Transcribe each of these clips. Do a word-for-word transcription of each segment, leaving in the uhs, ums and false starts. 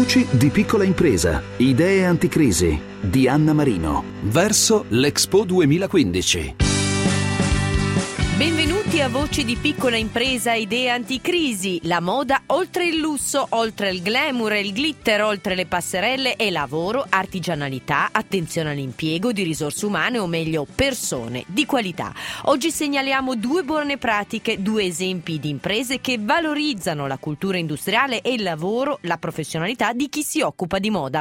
Voci di piccola impresa, idee anticrisi di Anna Marino. Verso l'Expo duemilaquindici. Benvenuti a Voci di piccola impresa, idee anticrisi. La moda oltre il lusso, oltre il glamour e il glitter, oltre le passerelle è lavoro, artigianalità, attenzione all'impiego di risorse umane, o meglio persone di qualità. Oggi segnaliamo due buone pratiche, due esempi di imprese che valorizzano la cultura industriale e il lavoro, la professionalità di chi si occupa di moda.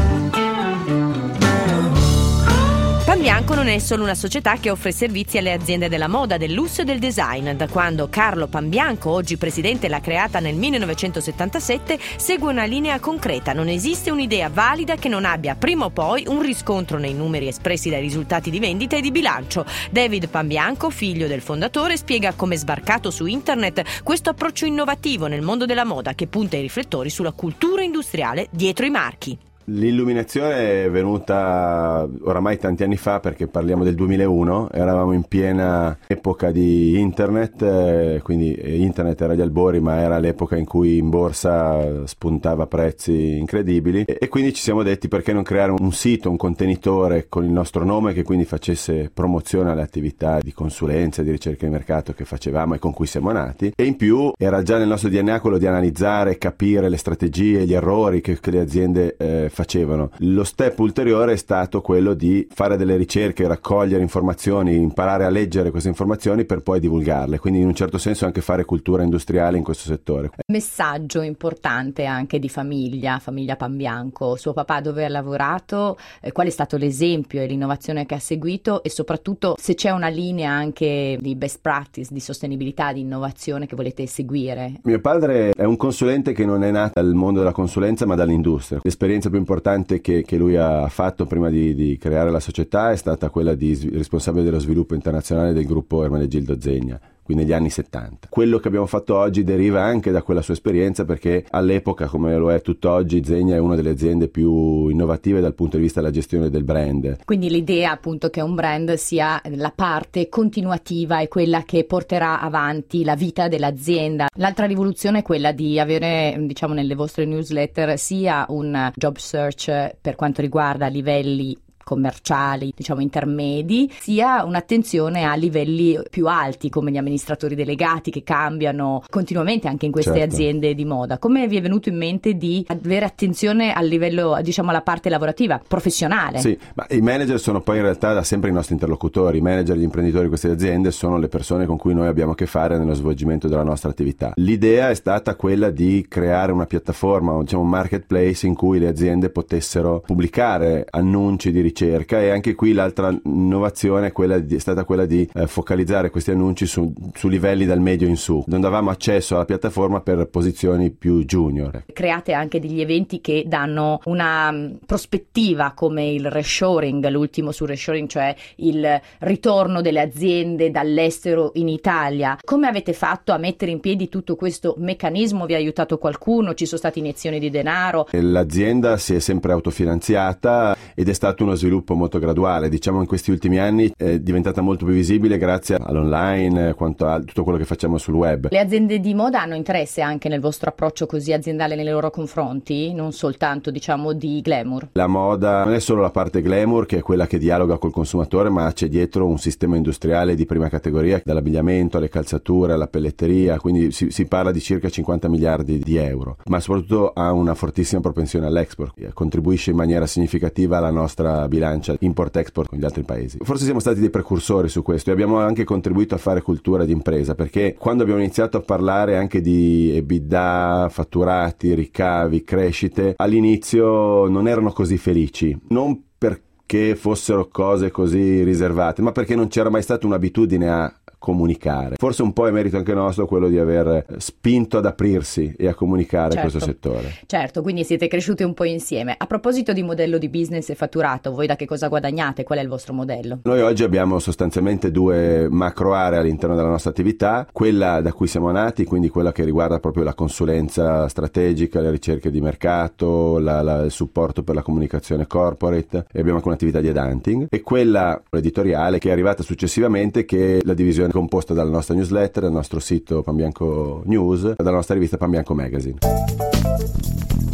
Panbianco non è solo una società che offre servizi alle aziende della moda, del lusso e del design. Da quando Carlo Panbianco, oggi presidente, l'ha creata nel millenovecentosettantasette, segue una linea concreta. Non esiste un'idea valida che non abbia prima o poi un riscontro nei numeri espressi dai risultati di vendita e di bilancio. David Panbianco, figlio del fondatore, spiega come è sbarcato su internet questo approccio innovativo nel mondo della moda che punta i riflettori sulla cultura industriale dietro i marchi. L'illuminazione è venuta oramai tanti anni fa, perché parliamo del duemilauno, eravamo in piena epoca di internet, eh, quindi internet era agli albori, ma era l'epoca in cui in borsa spuntava prezzi incredibili e, e quindi ci siamo detti: perché non creare un sito, un contenitore con il nostro nome che quindi facesse promozione alle attività di consulenza e di ricerca di mercato che facevamo e con cui siamo nati, e in più era già nel nostro D N A quello di analizzare, capire le strategie, gli errori che, che le aziende eh, facevano. Lo step ulteriore è stato quello di fare delle ricerche, raccogliere informazioni, imparare a leggere queste informazioni per poi divulgarle, quindi in un certo senso anche fare cultura industriale in questo settore. Messaggio importante anche di famiglia, famiglia Panbianco. Suo papà dove ha lavorato, eh, qual è stato l'esempio e l'innovazione che ha seguito, e soprattutto se c'è una linea anche di best practice, di sostenibilità, di innovazione che volete seguire. Mio padre è un consulente che non è nato dal mondo della consulenza ma dall'industria. L'esperienza più importante che, che lui ha fatto prima di, di creare la società è stata quella di responsabile dello sviluppo internazionale del gruppo Ermenegildo Zegna, qui negli anni settanta. Quello che abbiamo fatto oggi deriva anche da quella sua esperienza, perché all'epoca, come lo è tutt'oggi, Zegna è una delle aziende più innovative dal punto di vista della gestione del brand. Quindi l'idea appunto che un brand sia la parte continuativa e quella che porterà avanti la vita dell'azienda. L'altra rivoluzione è quella di avere, diciamo, nelle vostre newsletter sia un job search per quanto riguarda livelli commerciali, diciamo intermedi, sia un'attenzione a livelli più alti come gli amministratori delegati che cambiano continuamente anche in queste certo. aziende di moda. Come vi è venuto in mente di avere attenzione al livello, diciamo, alla parte lavorativa, professionale? Sì, ma i manager sono poi in realtà da sempre i nostri interlocutori. I manager e gli imprenditori di queste aziende sono le persone con cui noi abbiamo a che fare nello svolgimento della nostra attività. L'idea è stata quella di creare una piattaforma, diciamo un marketplace in cui le aziende potessero pubblicare annunci di ricerca, e anche qui l'altra innovazione è, quella di, è stata quella di eh, focalizzare questi annunci su, su livelli dal medio in su. Non davamo accesso alla piattaforma per posizioni più junior. Create anche degli eventi che danno una um, prospettiva, come il reshoring, l'ultimo sul reshoring, cioè il ritorno delle aziende dall'estero in Italia. Come avete fatto a mettere in piedi tutto questo meccanismo? Vi ha aiutato qualcuno? Ci sono state iniezioni di denaro? L'azienda si è sempre autofinanziata ed è stato uno sviluppo molto graduale. Diciamo in questi ultimi anni è diventata molto più visibile grazie all'online, quanto a tutto quello che facciamo sul web. Le aziende di moda hanno interesse anche nel vostro approccio così aziendale nei loro confronti, non soltanto, diciamo, di glamour? La moda non è solo la parte glamour, che è quella che dialoga col consumatore, ma c'è dietro un sistema industriale di prima categoria, dall'abbigliamento alle calzature alla pelletteria, quindi si, si parla di circa cinquanta miliardi di euro, ma soprattutto ha una fortissima propensione all'export, contribuisce in maniera significativa alla nostra bilancia import-export con gli altri paesi. Forse siamo stati dei precursori su questo e abbiamo anche contribuito a fare cultura di impresa, perché quando abbiamo iniziato a parlare anche di EBITDA, fatturati, ricavi, crescite, all'inizio non erano così felici, non perché fossero cose così riservate, ma perché non c'era mai stata un'abitudine a comunicare. Forse un po' è merito anche nostro quello di aver spinto ad aprirsi e a comunicare certo. questo settore. Certo, quindi siete cresciuti un po' insieme. A proposito di modello di business e fatturato, voi da che cosa guadagnate? Qual è il vostro modello? Noi oggi abbiamo sostanzialmente due macro aree all'interno della nostra attività, quella da cui siamo nati, quindi quella che riguarda proprio la consulenza strategica, le ricerche di mercato, la, la, il supporto per la comunicazione corporate, e abbiamo anche un'attività di headhunting, e quella editoriale che è arrivata successivamente, che è la divisione composta dalla nostra newsletter, dal nostro sito Panbianco News e dalla nostra rivista Panbianco Magazine.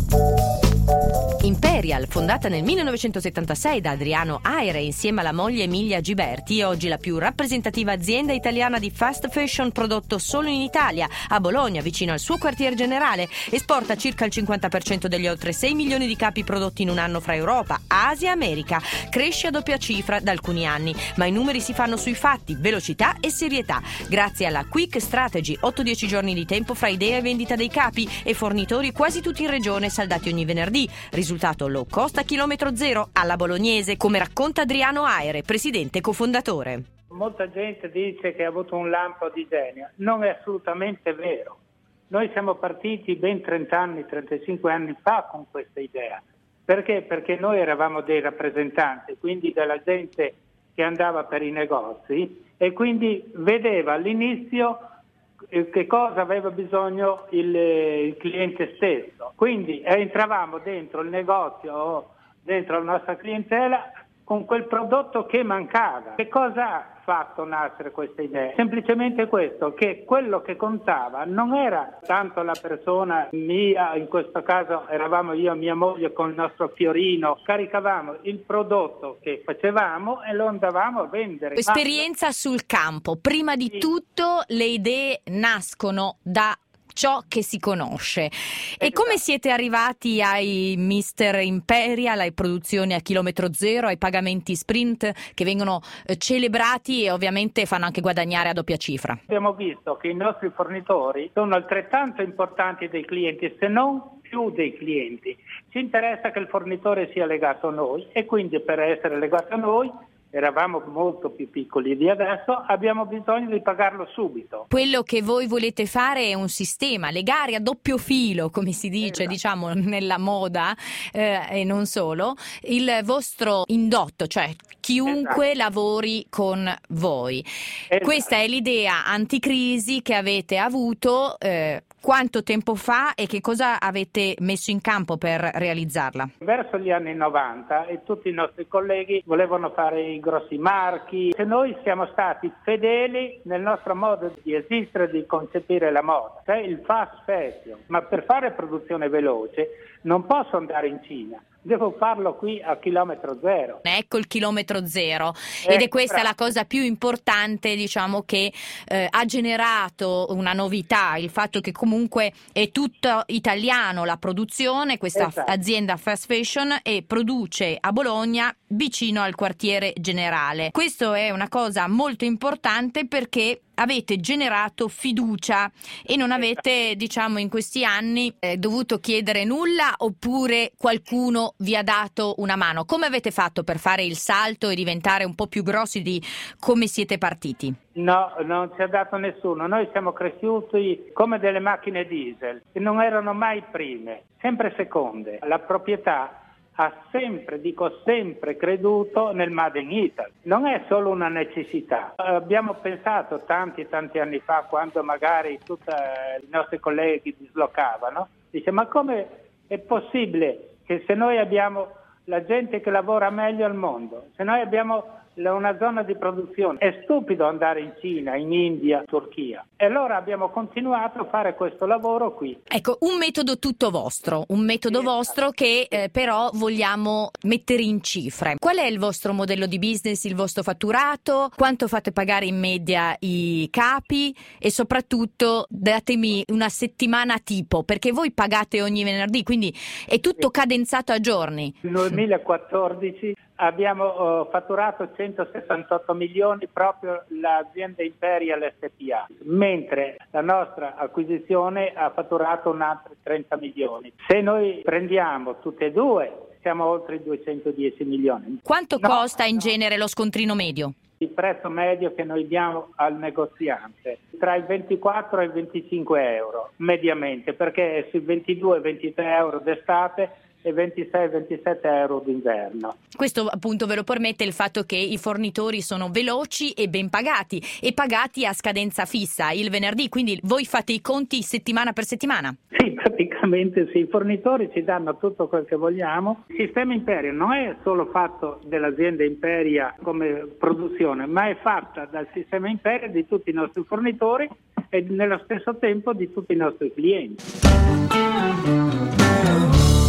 Imperial, fondata nel millenovecentosettantasei da Adriano Aire insieme alla moglie Emilia Giberti, è oggi la più rappresentativa azienda italiana di fast fashion prodotto solo in Italia, a Bologna, vicino al suo quartier generale. Esporta circa il cinquanta per cento degli oltre sei milioni di capi prodotti in un anno fra Europa, Asia e America. Cresce a doppia cifra da alcuni anni, ma i numeri si fanno sui fatti, velocità e serietà. Grazie alla Quick Strategy, otto dieci giorni di tempo fra idea e vendita dei capi e fornitori quasi tutti in regione, saldati ogni venerdì. Risultato low cost a chilometro zero alla bolognese, come racconta Adriano Aire, presidente e cofondatore. Molta gente dice che ha avuto un lampo di genio. Non è assolutamente vero. Noi siamo partiti ben trenta anni, trentacinque anni fa con questa idea. Perché? Perché noi eravamo dei rappresentanti, quindi della gente che andava per i negozi e quindi vedeva all'inizio che cosa aveva bisogno il, il cliente stesso. Quindi entravamo dentro il negozio o dentro la nostra clientela con quel prodotto che mancava. Che cosa ha fatto nascere questa idea? Semplicemente questo, che quello che contava non era tanto la persona mia, in questo caso eravamo io e mia moglie con il nostro fiorino, caricavamo il prodotto che facevamo e lo andavamo a vendere. Esperienza sul campo. Prima di sì. tutto le idee nascono da ciò che si conosce. Esatto. E come siete arrivati ai Mister Imperial, alle produzioni a chilometro zero, ai pagamenti sprint che vengono eh, celebrati e ovviamente fanno anche guadagnare a doppia cifra? Abbiamo visto che i nostri fornitori sono altrettanto importanti dei clienti, se non più dei clienti. Ci interessa che il fornitore sia legato a noi e quindi per essere legato a noi, eravamo molto più piccoli di adesso, abbiamo bisogno di pagarlo subito. Quello che voi volete fare è un sistema, legare a doppio filo, come si dice, esatto. diciamo nella moda eh, e non solo, il vostro indotto, cioè chiunque esatto. lavori con voi. Esatto. Questa è l'idea anticrisi che avete avuto eh, quanto tempo fa e che cosa avete messo in campo per realizzarla? Verso gli anni novanta e tutti i nostri colleghi volevano fare i grossi marchi e noi siamo stati fedeli nel nostro modo di esistere, di concepire la moda, cioè il fast fashion. Ma per fare produzione veloce non posso andare in Cina. Devo farlo qui a chilometro zero. Ecco il chilometro zero ed è questa la cosa più importante, diciamo, che eh, ha generato una novità, il fatto che comunque è tutto italiano la produzione, questa esatto. azienda fast fashion e produce a Bologna vicino al quartiere generale. Questo è una cosa molto importante perché avete generato fiducia e non avete, diciamo, in questi anni eh, dovuto chiedere nulla oppure qualcuno vi ha dato una mano. Come avete fatto per fare il salto e diventare un po' più grossi di come siete partiti? No, non ci ha dato nessuno. Noi siamo cresciuti come delle macchine diesel, che non erano mai prime, sempre seconde. La proprietà ha sempre, dico sempre, creduto nel Made in Italy. Non è solo una necessità. Abbiamo pensato tanti tanti anni fa, quando magari tutti i nostri colleghi dislocavano, dice ma come è possibile che se noi abbiamo la gente che lavora meglio al mondo, se noi abbiamo una zona di produzione, è stupido andare in Cina, in India, in Turchia. E allora abbiamo continuato a fare questo lavoro qui. Ecco, un metodo tutto vostro, un metodo sì, vostro che eh, però vogliamo mettere in cifre. Qual è il vostro modello di business, il vostro fatturato? Quanto fate pagare in media i capi? E soprattutto datemi una settimana tipo, perché voi pagate ogni venerdì, quindi è tutto cadenzato a giorni. Nel duemilaquattordici abbiamo uh, fatturato centosessantotto milioni proprio l'azienda Imperial S P A, mentre la nostra acquisizione ha fatturato un altro trenta milioni. Se noi prendiamo tutte e due siamo oltre i duecentodieci milioni. Quanto no, costa in no. genere lo scontrino medio? Il prezzo medio che noi diamo al negoziante tra i ventiquattro e i venticinque euro mediamente, perché è sui ventidue e ventitré euro d'estate e ventisei ventisette euro d'inverno. Questo appunto ve lo permette il fatto che i fornitori sono veloci e ben pagati e pagati a scadenza fissa il venerdì, quindi voi fate i conti settimana per settimana? Sì, praticamente sì, i fornitori ci danno tutto quel che vogliamo. Il sistema Imperia non è solo fatto dell'azienda Imperia come produzione, ma è fatta dal sistema Imperia di tutti i nostri fornitori e nello stesso tempo di tutti i nostri clienti.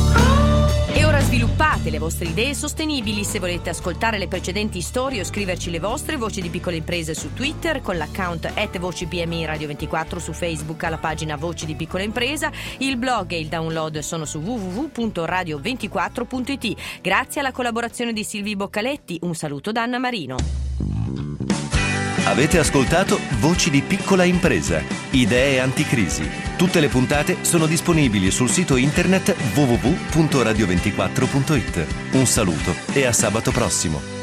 Allora sviluppate le vostre idee sostenibili. Se volete ascoltare le precedenti storie o scriverci le vostre voci di piccole imprese su Twitter con l'account at voci B M I Radio ventiquattro, su Facebook alla pagina Voci di Piccola Impresa. Il blog e il download sono su w w w punto radio ventiquattro punto i t. Grazie alla collaborazione di Silvi Boccaletti. Un saluto da Anna Marino. Avete ascoltato Voci di Piccola Impresa, idee anticrisi. Tutte le puntate sono disponibili sul sito internet w w w punto radio ventiquattro punto i t. Un saluto e a sabato prossimo.